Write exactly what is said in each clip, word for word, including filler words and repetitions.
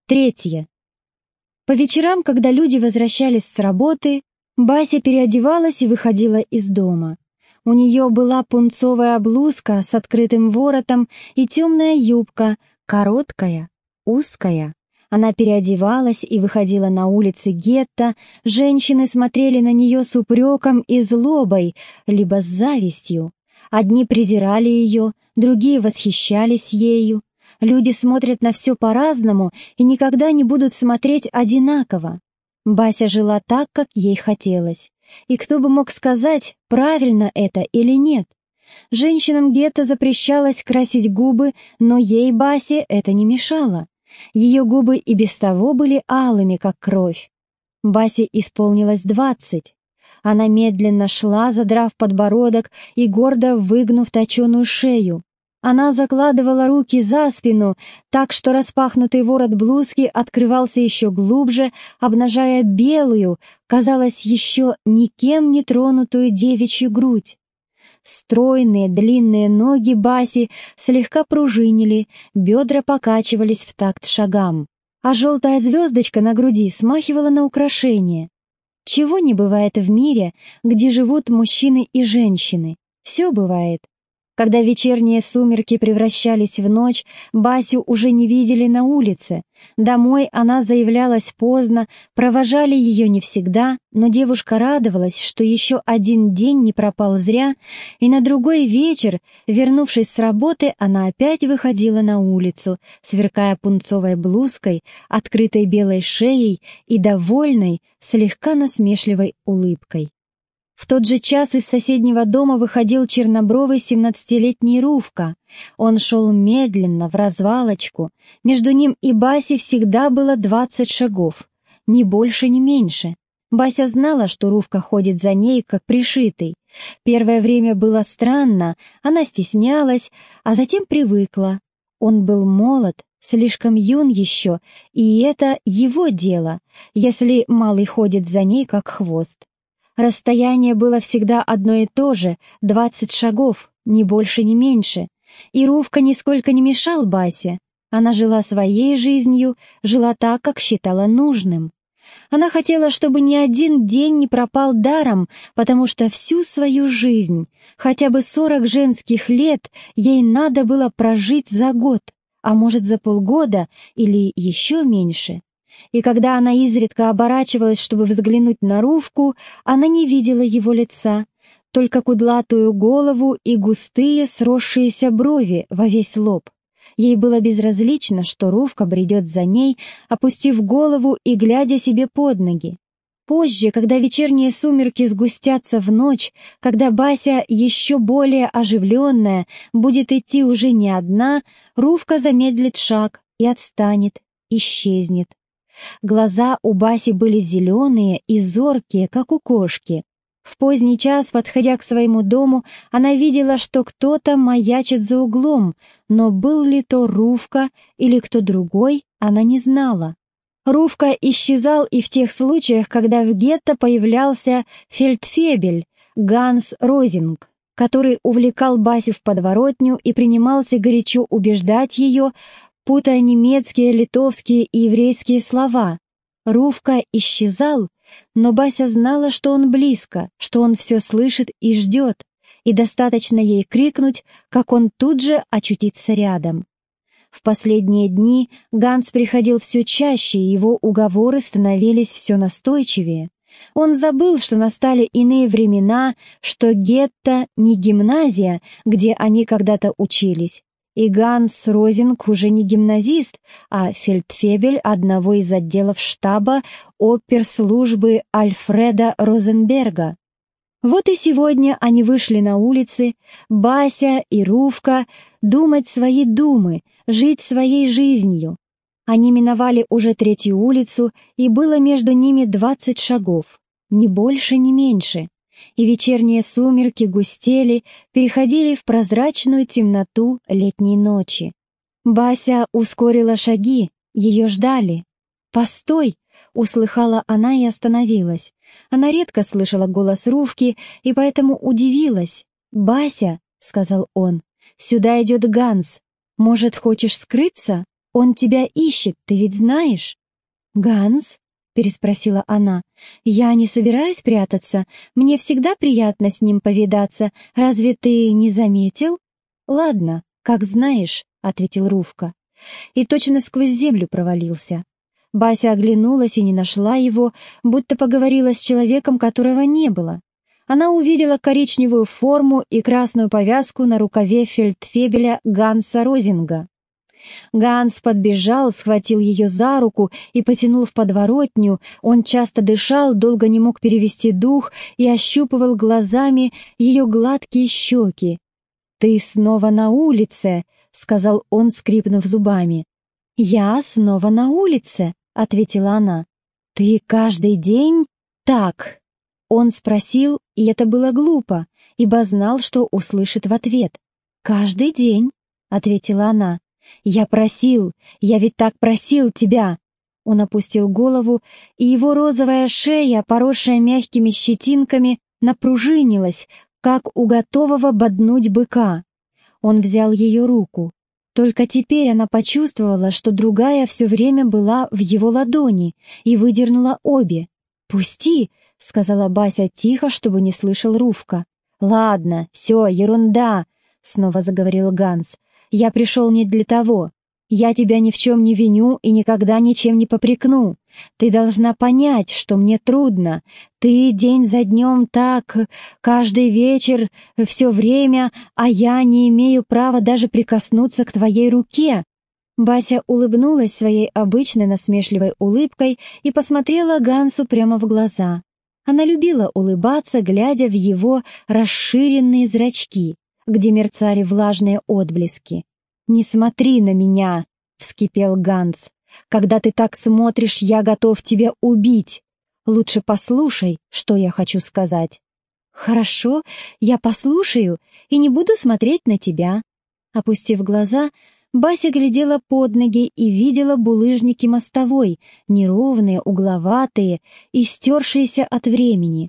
Третье. По вечерам, когда люди возвращались с работы, Бася переодевалась и выходила из дома. У нее была пунцовая блузка с открытым воротом и темная юбка, короткая, узкая. Она переодевалась и выходила на улицы гетто, женщины смотрели на нее с упреком и злобой, либо с завистью. Одни презирали ее, другие восхищались ею. Люди смотрят на все по-разному и никогда не будут смотреть одинаково. Бася жила так, как ей хотелось. И кто бы мог сказать, правильно это или нет? Женщинам гетто запрещалось красить губы, но ей, Басе, это не мешало. Ее губы и без того были алыми, как кровь. Басе исполнилось двадцать. Она медленно шла, задрав подбородок и гордо выгнув точеную шею. Она закладывала руки за спину, так что распахнутый ворот блузки открывался еще глубже, обнажая белую, казалось, еще никем не тронутую девичью грудь. Стройные длинные ноги Баси слегка пружинили, бедра покачивались в такт шагам, а желтая звездочка на груди смахивала на украшение. Чего не бывает в мире, где живут мужчины и женщины? Все бывает. Когда вечерние сумерки превращались в ночь, Басю уже не видели на улице. Домой она заявлялась поздно, провожали ее не всегда, но девушка радовалась, что еще один день не пропал зря, и на другой вечер, вернувшись с работы, она опять выходила на улицу, сверкая пунцовой блузкой, открытой белой шеей и довольной, слегка насмешливой улыбкой. В тот же час из соседнего дома выходил чернобровый семнадцатилетний Рувка. Он шел медленно, в развалочку. Между ним и Басей всегда было двадцать шагов. Ни больше, ни меньше. Бася знала, что Рувка ходит за ней, как пришитый. Первое время было странно, она стеснялась, а затем привыкла. Он был молод, слишком юн еще, и это его дело, если малый ходит за ней, как хвост. Расстояние было всегда одно и то же, двадцать шагов, ни больше, ни меньше. И Рувка нисколько не мешал Басе. Она жила своей жизнью, жила так, как считала нужным. Она хотела, чтобы ни один день не пропал даром, потому что всю свою жизнь, хотя бы сорок женских лет, ей надо было прожить за год, а может за полгода или еще меньше. И когда она изредка оборачивалась, чтобы взглянуть на Рувку, она не видела его лица, только кудлатую голову и густые сросшиеся брови во весь лоб. Ей было безразлично, что Рувка бредет за ней, опустив голову и глядя себе под ноги. Позже, когда вечерние сумерки сгустятся в ночь, когда Бася, еще более оживленная, будет идти уже не одна, Рувка замедлит шаг и отстанет, исчезнет. Глаза у Баси были зеленые и зоркие, как у кошки. В поздний час, подходя к своему дому, она видела, что кто-то маячит за углом, но был ли то Рувка или кто другой, она не знала. Рувка исчезал и в тех случаях, когда в гетто появлялся фельдфебель Ганс Розинг, который увлекал Басю в подворотню и принимался горячо убеждать ее, путая немецкие, литовские и еврейские слова. Рувка исчезал, но Бася знала, что он близко, что он все слышит и ждет, и достаточно ей крикнуть, как он тут же очутится рядом. В последние дни Ганс приходил все чаще, и его уговоры становились все настойчивее. Он забыл, что настали иные времена, что гетто не гимназия, где они когда-то учились. И Ганс Розинг уже не гимназист, а фельдфебель одного из отделов штаба оперслужбы Альфреда Розенберга. Вот и сегодня они вышли на улицы, Бася и Рувка, думать свои думы, жить своей жизнью. Они миновали уже третью улицу, и было между ними двадцать шагов, ни больше, ни меньше. И вечерние сумерки густели, переходили в прозрачную темноту летней ночи. Бася ускорила шаги, ее ждали. «Постой!» — услыхала она и остановилась. Она редко слышала голос Рувки и поэтому удивилась. «Бася!» — сказал он. «Сюда идет Ганс. Может, хочешь скрыться? Он тебя ищет, ты ведь знаешь?» «Ганс?» — переспросила она. «Я не собираюсь прятаться. Мне всегда приятно с ним повидаться. Разве ты не заметил?» «Ладно, как знаешь», — ответил Рувка. И точно сквозь землю провалился. Бася оглянулась и не нашла его, будто поговорила с человеком, которого не было. Она увидела коричневую форму и красную повязку на рукаве фельдфебеля Ганса Розинга. Ганс подбежал, схватил ее за руку и потянул в подворотню. Он часто дышал, долго не мог перевести дух и ощупывал глазами ее гладкие щеки. «Ты снова на улице», — сказал он, скрипнув зубами. «Я снова на улице», — ответила она. «Ты каждый день так?» Он спросил, и это было глупо, ибо знал, что услышит в ответ. «Каждый день», — ответила она. «Я просил, я ведь так просил тебя!» Он опустил голову, и его розовая шея, поросшая мягкими щетинками, напружинилась, как у готового боднуть быка. Он взял ее руку. Только теперь она почувствовала, что другая все время была в его ладони, и выдернула обе. «Пусти!» — сказала Бася тихо, чтобы не слышал Рувка. «Ладно, все, ерунда!» — снова заговорил Ганс. «Я пришел не для того. Я тебя ни в чем не виню и никогда ничем не попрекну. Ты должна понять, что мне трудно. Ты день за днем так, каждый вечер, все время, а я не имею права даже прикоснуться к твоей руке». Бася улыбнулась своей обычной насмешливой улыбкой и посмотрела Гансу прямо в глаза. Она любила улыбаться, глядя в его расширенные зрачки, где мерцали влажные отблески. «Не смотри на меня!» — вскипел Ганс. «Когда ты так смотришь, я готов тебя убить. Лучше послушай, что я хочу сказать». «Хорошо, я послушаю и не буду смотреть на тебя». Опустив глаза, Бася глядела под ноги и видела булыжники мостовой, неровные, угловатые и стершиеся от времени.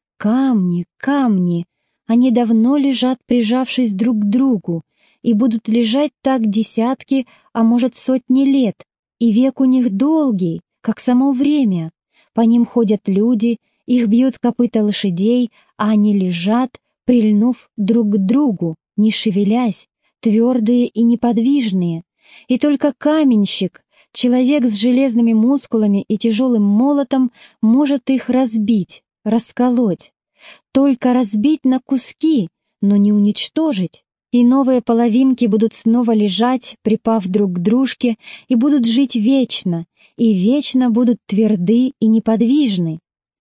Камни, камни, они давно лежат, прижавшись друг к другу, и будут лежать так десятки, а может сотни лет, и век у них долгий, как само время. По ним ходят люди, их бьют копыта лошадей, а они лежат, прильнув друг к другу, не шевелясь, твердые и неподвижные. И только каменщик, человек с железными мускулами и тяжелым молотом, может их разбить, расколоть. Только разбить на куски, но не уничтожить. И новые половинки будут снова лежать, припав друг к дружке, и будут жить вечно, и вечно будут тверды и неподвижны.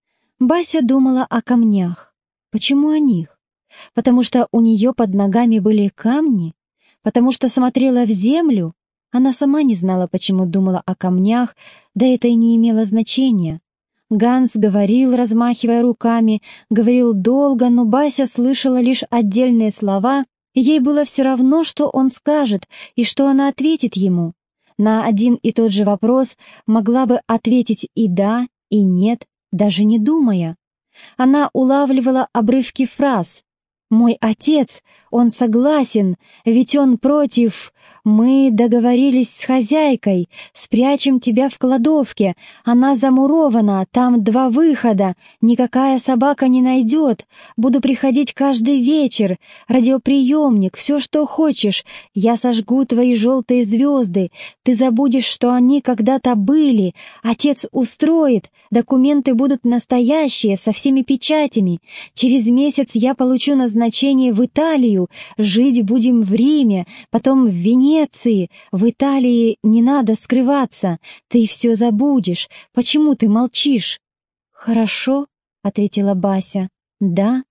Бася думала о камнях. Почему о них? Потому что у нее под ногами были камни? Потому что смотрела в землю? Она сама не знала, почему думала о камнях, да это и не имело значения. Ганс говорил, размахивая руками, говорил долго, но Бася слышала лишь отдельные слова, и ей было все равно, что он скажет и что она ответит ему. На один и тот же вопрос могла бы ответить и да, и нет, даже не думая. Она улавливала обрывки фраз. «Мой отец, он согласен, ведь он против. Мы договорились с хозяйкой, спрячем тебя в кладовке. Она замурована, там два выхода, никакая собака не найдет. Буду приходить каждый вечер, радиоприемник, все, что хочешь. Я сожгу твои желтые звезды. Ты забудешь, что они когда-то были. Отец устроит, документы будут настоящие, со всеми печатями. Через месяц я получу назначение в Италию, жить будем в Риме, потом в Венеции. В Италии не надо скрываться, ты все забудешь. Почему ты молчишь?» «Хорошо», — ответила Бася. «Да,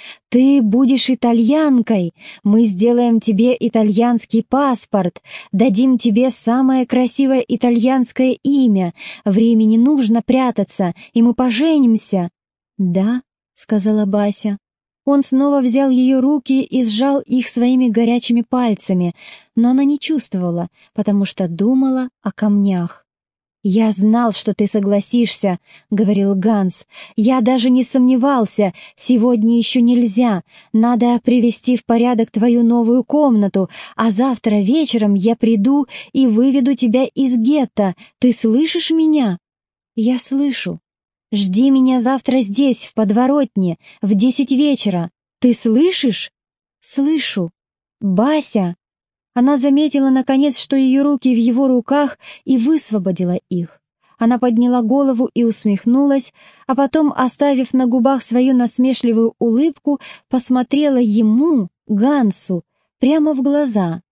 ты будешь итальянкой. Мы сделаем тебе итальянский паспорт, дадим тебе самое красивое итальянское имя. В Риме не нужно прятаться, и мы поженимся». «Да», — сказала Бася. Он снова взял ее руки и сжал их своими горячими пальцами, но она не чувствовала, потому что думала о камнях. «Я знал, что ты согласишься», — говорил Ганс. «Я даже не сомневался. Сегодня еще нельзя. Надо привести в порядок твою новую комнату, а завтра вечером я приду и выведу тебя из гетто. Ты слышишь меня?» «Я слышу. Жди меня завтра здесь, в подворотне, в десять вечера. Ты слышишь?» «Слышу. Бася!» Она заметила, наконец, что ее руки в его руках, и высвободила их. Она подняла голову и усмехнулась, а потом, оставив на губах свою насмешливую улыбку, посмотрела ему, Гансу, прямо в глаза.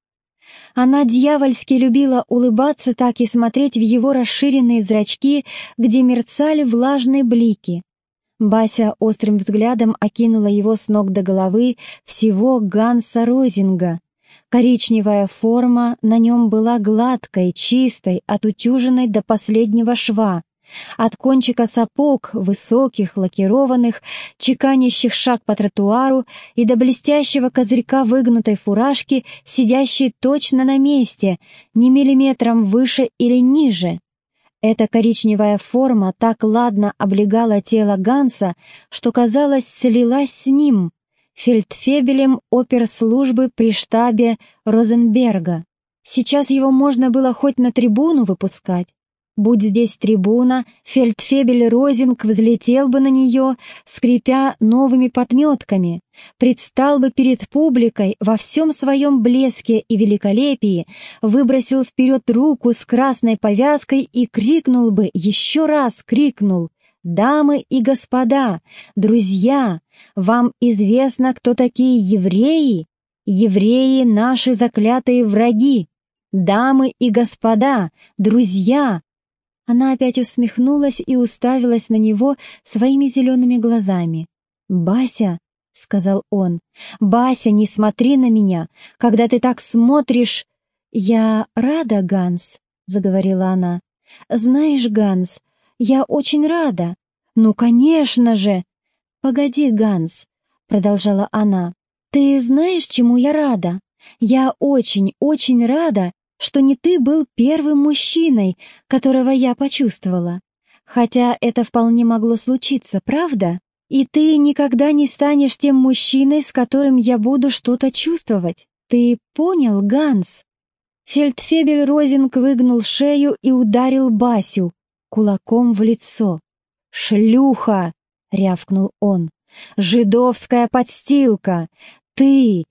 Она дьявольски любила улыбаться так и смотреть в его расширенные зрачки, где мерцали влажные блики. Бася острым взглядом окинула его с ног до головы, всего Ганса Розинга. Коричневая форма на нем была гладкой, чистой, отутюженной до последнего шва. От кончика сапог, высоких, лакированных, чеканящих шаг по тротуару, и до блестящего козырька выгнутой фуражки, сидящей точно на месте, ни миллиметром выше или ниже. Эта коричневая форма так ладно облегала тело Ганса, что, казалось, слилась с ним, фельдфебелем оперслужбы при штабе Розенберга. Сейчас его можно было хоть на трибуну выпускать. Будь здесь трибуна, фельдфебель Розинг взлетел бы на нее, скрипя новыми подметками, предстал бы перед публикой во всем своем блеске и великолепии, выбросил вперед руку с красной повязкой и крикнул бы, еще раз крикнул: «Дамы и господа, друзья, вам известно, кто такие евреи? Евреи — наши заклятые враги! Дамы и господа, друзья!» Она опять усмехнулась и уставилась на него своими зелеными глазами. «Бася», — сказал он, — «Бася, не смотри на меня, когда ты так смотришь...» «Я рада, Ганс», — заговорила она. «Знаешь, Ганс, я очень рада». «Ну, конечно же!» «Погоди, Ганс», — продолжала она, — «ты знаешь, чему я рада? Я очень, очень рада, что не ты был первым мужчиной, которого я почувствовала. Хотя это вполне могло случиться, правда? И ты никогда не станешь тем мужчиной, с которым я буду что-то чувствовать. Ты понял, Ганс?» Фельдфебель Розинг выгнул шею и ударил Басю кулаком в лицо. «Шлюха!» — рявкнул он. «Жидовская подстилка! Ты,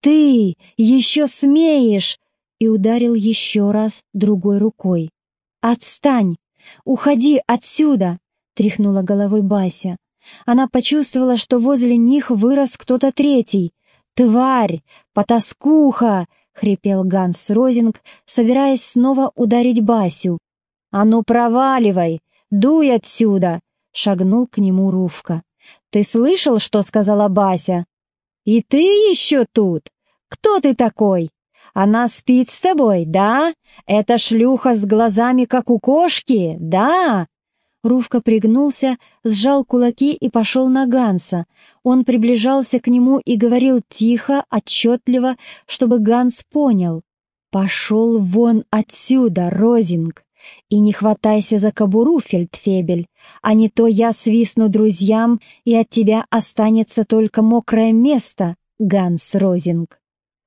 ты еще смеешь!» И ударил еще раз другой рукой. «Отстань! Уходи отсюда!» — тряхнула головой Бася. Она почувствовала, что возле них вырос кто-то третий. «Тварь! Потаскуха!» — хрипел Ганс Розинг, собираясь снова ударить Басю. «А ну проваливай! Дуй отсюда!» — шагнул к нему Рувка. «Ты слышал, что сказала Бася? И ты еще тут? Кто ты такой? Она спит с тобой, да? Эта шлюха с глазами, как у кошки, да?» Рувка пригнулся, сжал кулаки и пошел на Ганса. Он приближался к нему и говорил тихо, отчетливо, чтобы Ганс понял. «Пошел вон отсюда, Розинг! И не хватайся за кобуру, фельдфебель, а не то я свистну друзьям, и от тебя останется только мокрое место, Ганс Розинг».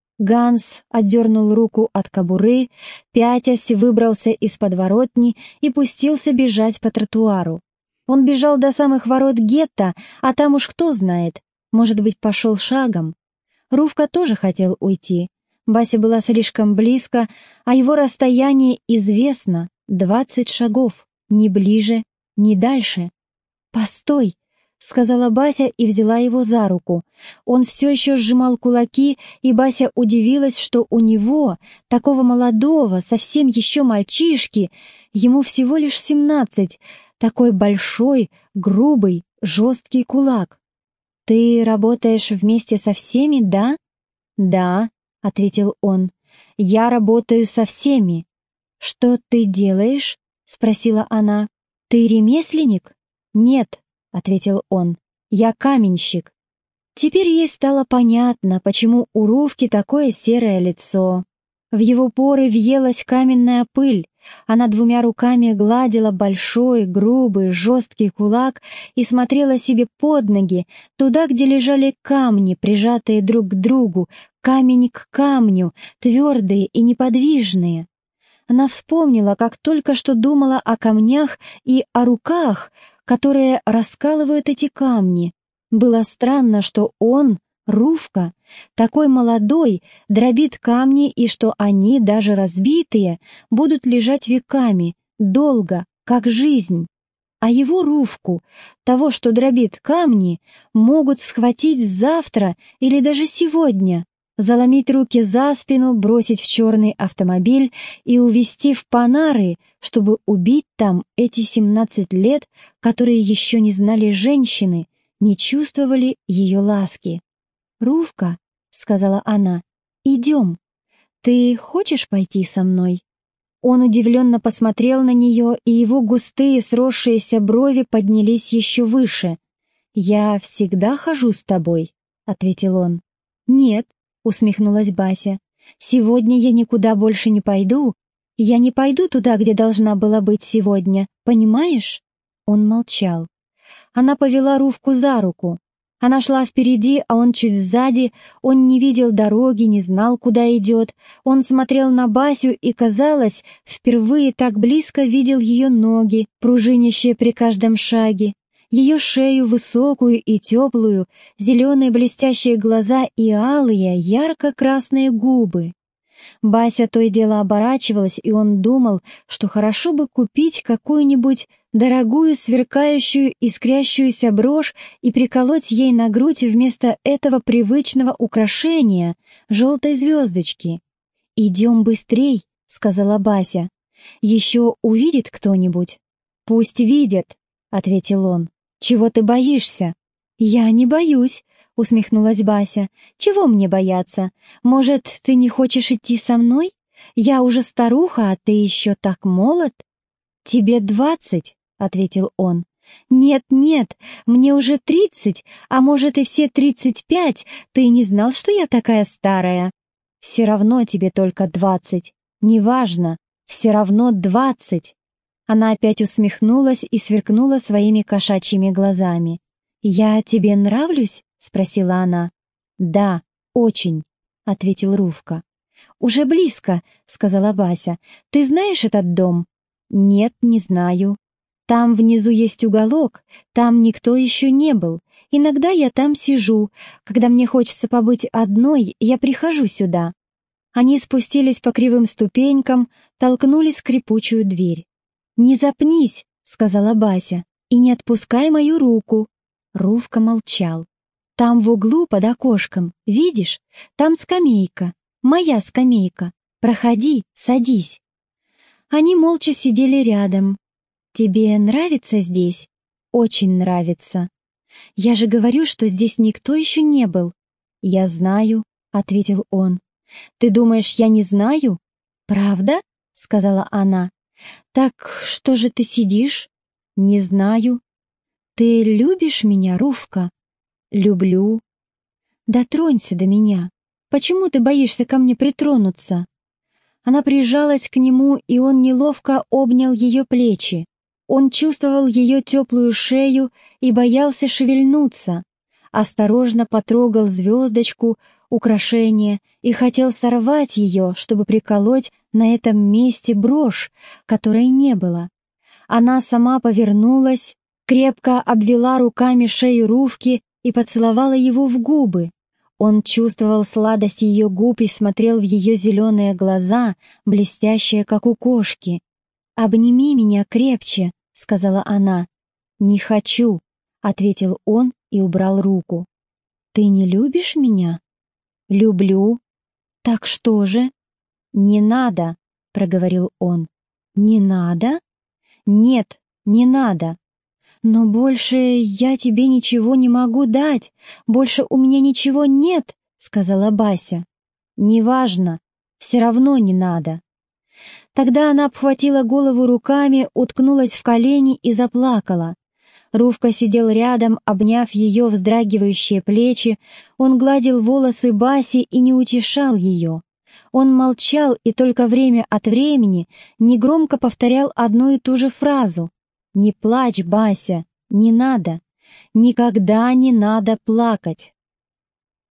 Ганс отдернул руку от кобуры, пятясь, выбрался из подворотни и пустился бежать по тротуару. Он бежал до самых ворот гетто, а там уж кто знает, может быть, пошел шагом. Рувка тоже хотел уйти. Бася была слишком близко, а его расстояние известно — двадцать шагов, ни ближе, ни дальше. «Постой!» — сказала Бася и взяла его за руку. Он все еще сжимал кулаки, и Бася удивилась, что у него, такого молодого, совсем еще мальчишки, ему всего лишь семнадцать, такой большой, грубый, жесткий кулак. «Ты работаешь вместе со всеми, да?» «Да», — ответил он, — «я работаю со всеми». «Что ты делаешь?» — спросила она. «Ты ремесленник?» «Нет», — ответил он, — «я каменщик». Теперь ей стало понятно, почему у Рувки такое серое лицо. В его поры въелась каменная пыль, Она двумя руками гладила большой, грубый, жесткий кулак и смотрела себе под ноги, туда, где лежали камни, прижатые друг к другу, камень к камню, твердые и неподвижные. Она вспомнила, как только что думала о камнях и о руках, которые раскалывают эти камни. Было странно, что он, Рувка, такой молодой, дробит камни, и что они, даже разбитые, будут лежать веками, долго, как жизнь. А его Рувку, того, что дробит камни, могут схватить завтра или даже сегодня, заломить руки за спину, бросить в черный автомобиль и увезти в Панары, чтобы убить там эти семнадцать лет, которые еще не знали женщины, не чувствовали ее ласки. «Рувка», — сказала она, — «идем. Ты хочешь пойти со мной?» Он удивленно посмотрел на нее, и его густые сросшиеся брови поднялись еще выше. «Я всегда хожу с тобой», — ответил он. «Нет», — усмехнулась Бася, — «сегодня я никуда больше не пойду. Я не пойду туда, где должна была быть сегодня, понимаешь?» Он молчал. Она повела Рувку за руку. Она шла впереди, а он чуть сзади, он не видел дороги, не знал, куда идет. Он смотрел на Басю и, казалось, впервые так близко видел ее ноги, пружинящие при каждом шаге, ее шею высокую и теплую, зеленые блестящие глаза и алые, ярко-красные губы. Бася то и дело оборачивалась, и он думал, что хорошо бы купить какую-нибудь дорогую, сверкающую, искрящуюся брошь и приколоть ей на грудь вместо этого привычного украшения — желтой звездочки. «Идем быстрей», — сказала Бася. «Еще увидит кто-нибудь?» «Пусть видят», — ответил он. «Чего ты боишься?» «Я не боюсь», — усмехнулась Бася. «Чего мне бояться? Может, ты не хочешь идти со мной? Я уже старуха, а ты еще так молод». «Тебе двадцать», — ответил он. «Нет, нет, мне уже тридцать, а может и все тридцать пять. Ты не знал, что я такая старая?» «Все равно тебе только двадцать. Неважно, все равно двадцать». Она опять усмехнулась и сверкнула своими кошачьими глазами. «Я тебе нравлюсь?» — спросила она. «Да, очень», — ответил Рувка. «Уже близко», — сказала Бася. «Ты знаешь этот дом?» «Нет, не знаю. Там внизу есть уголок, там никто еще не был. Иногда я там сижу. Когда мне хочется побыть одной, я прихожу сюда». Они спустились по кривым ступенькам, толкнули скрипучую дверь. «Не запнись», — сказала Бася, — «и не отпускай мою руку». Рувка молчал. «Там в углу под окошком, видишь, там скамейка, моя скамейка. Проходи, садись». Они молча сидели рядом. «Тебе нравится здесь?» «Очень нравится». «Я же говорю, что здесь никто еще не был». «Я знаю», — ответил он. «Ты думаешь, я не знаю?» «Правда?» — сказала она. «Так что же ты сидишь?» «Не знаю». «Ты любишь меня, Рувка?» «Люблю». «Дотронься до меня. Почему ты боишься ко мне притронуться?» Она прижалась к нему, и он неловко обнял ее плечи. Он чувствовал ее теплую шею и боялся шевельнуться. Осторожно потрогал звездочку, украшение, и хотел сорвать ее, чтобы приколоть на этом месте брошь, которой не было. Она сама повернулась, крепко обвела руками шею Рувки и поцеловала его в губы. Он чувствовал сладость ее губ и смотрел в ее зеленые глаза, блестящие, как у кошки. «Обними меня крепче», — сказала она. «Не хочу», — ответил он и убрал руку. «Ты не любишь меня?» «Люблю». «Так что же?» «Не надо», — проговорил он. «Не надо?» «Нет, не надо». «Но больше я тебе ничего не могу дать, больше у меня ничего нет», — сказала Бася. «Неважно, все равно не надо». Тогда она обхватила голову руками, уткнулась в колени и заплакала. Рувка сидел рядом, обняв ее вздрагивающие плечи, он гладил волосы Баси и не утешал ее. Он молчал и только время от времени негромко повторял одну и ту же фразу: «Не плачь, Бася, не надо, никогда не надо плакать».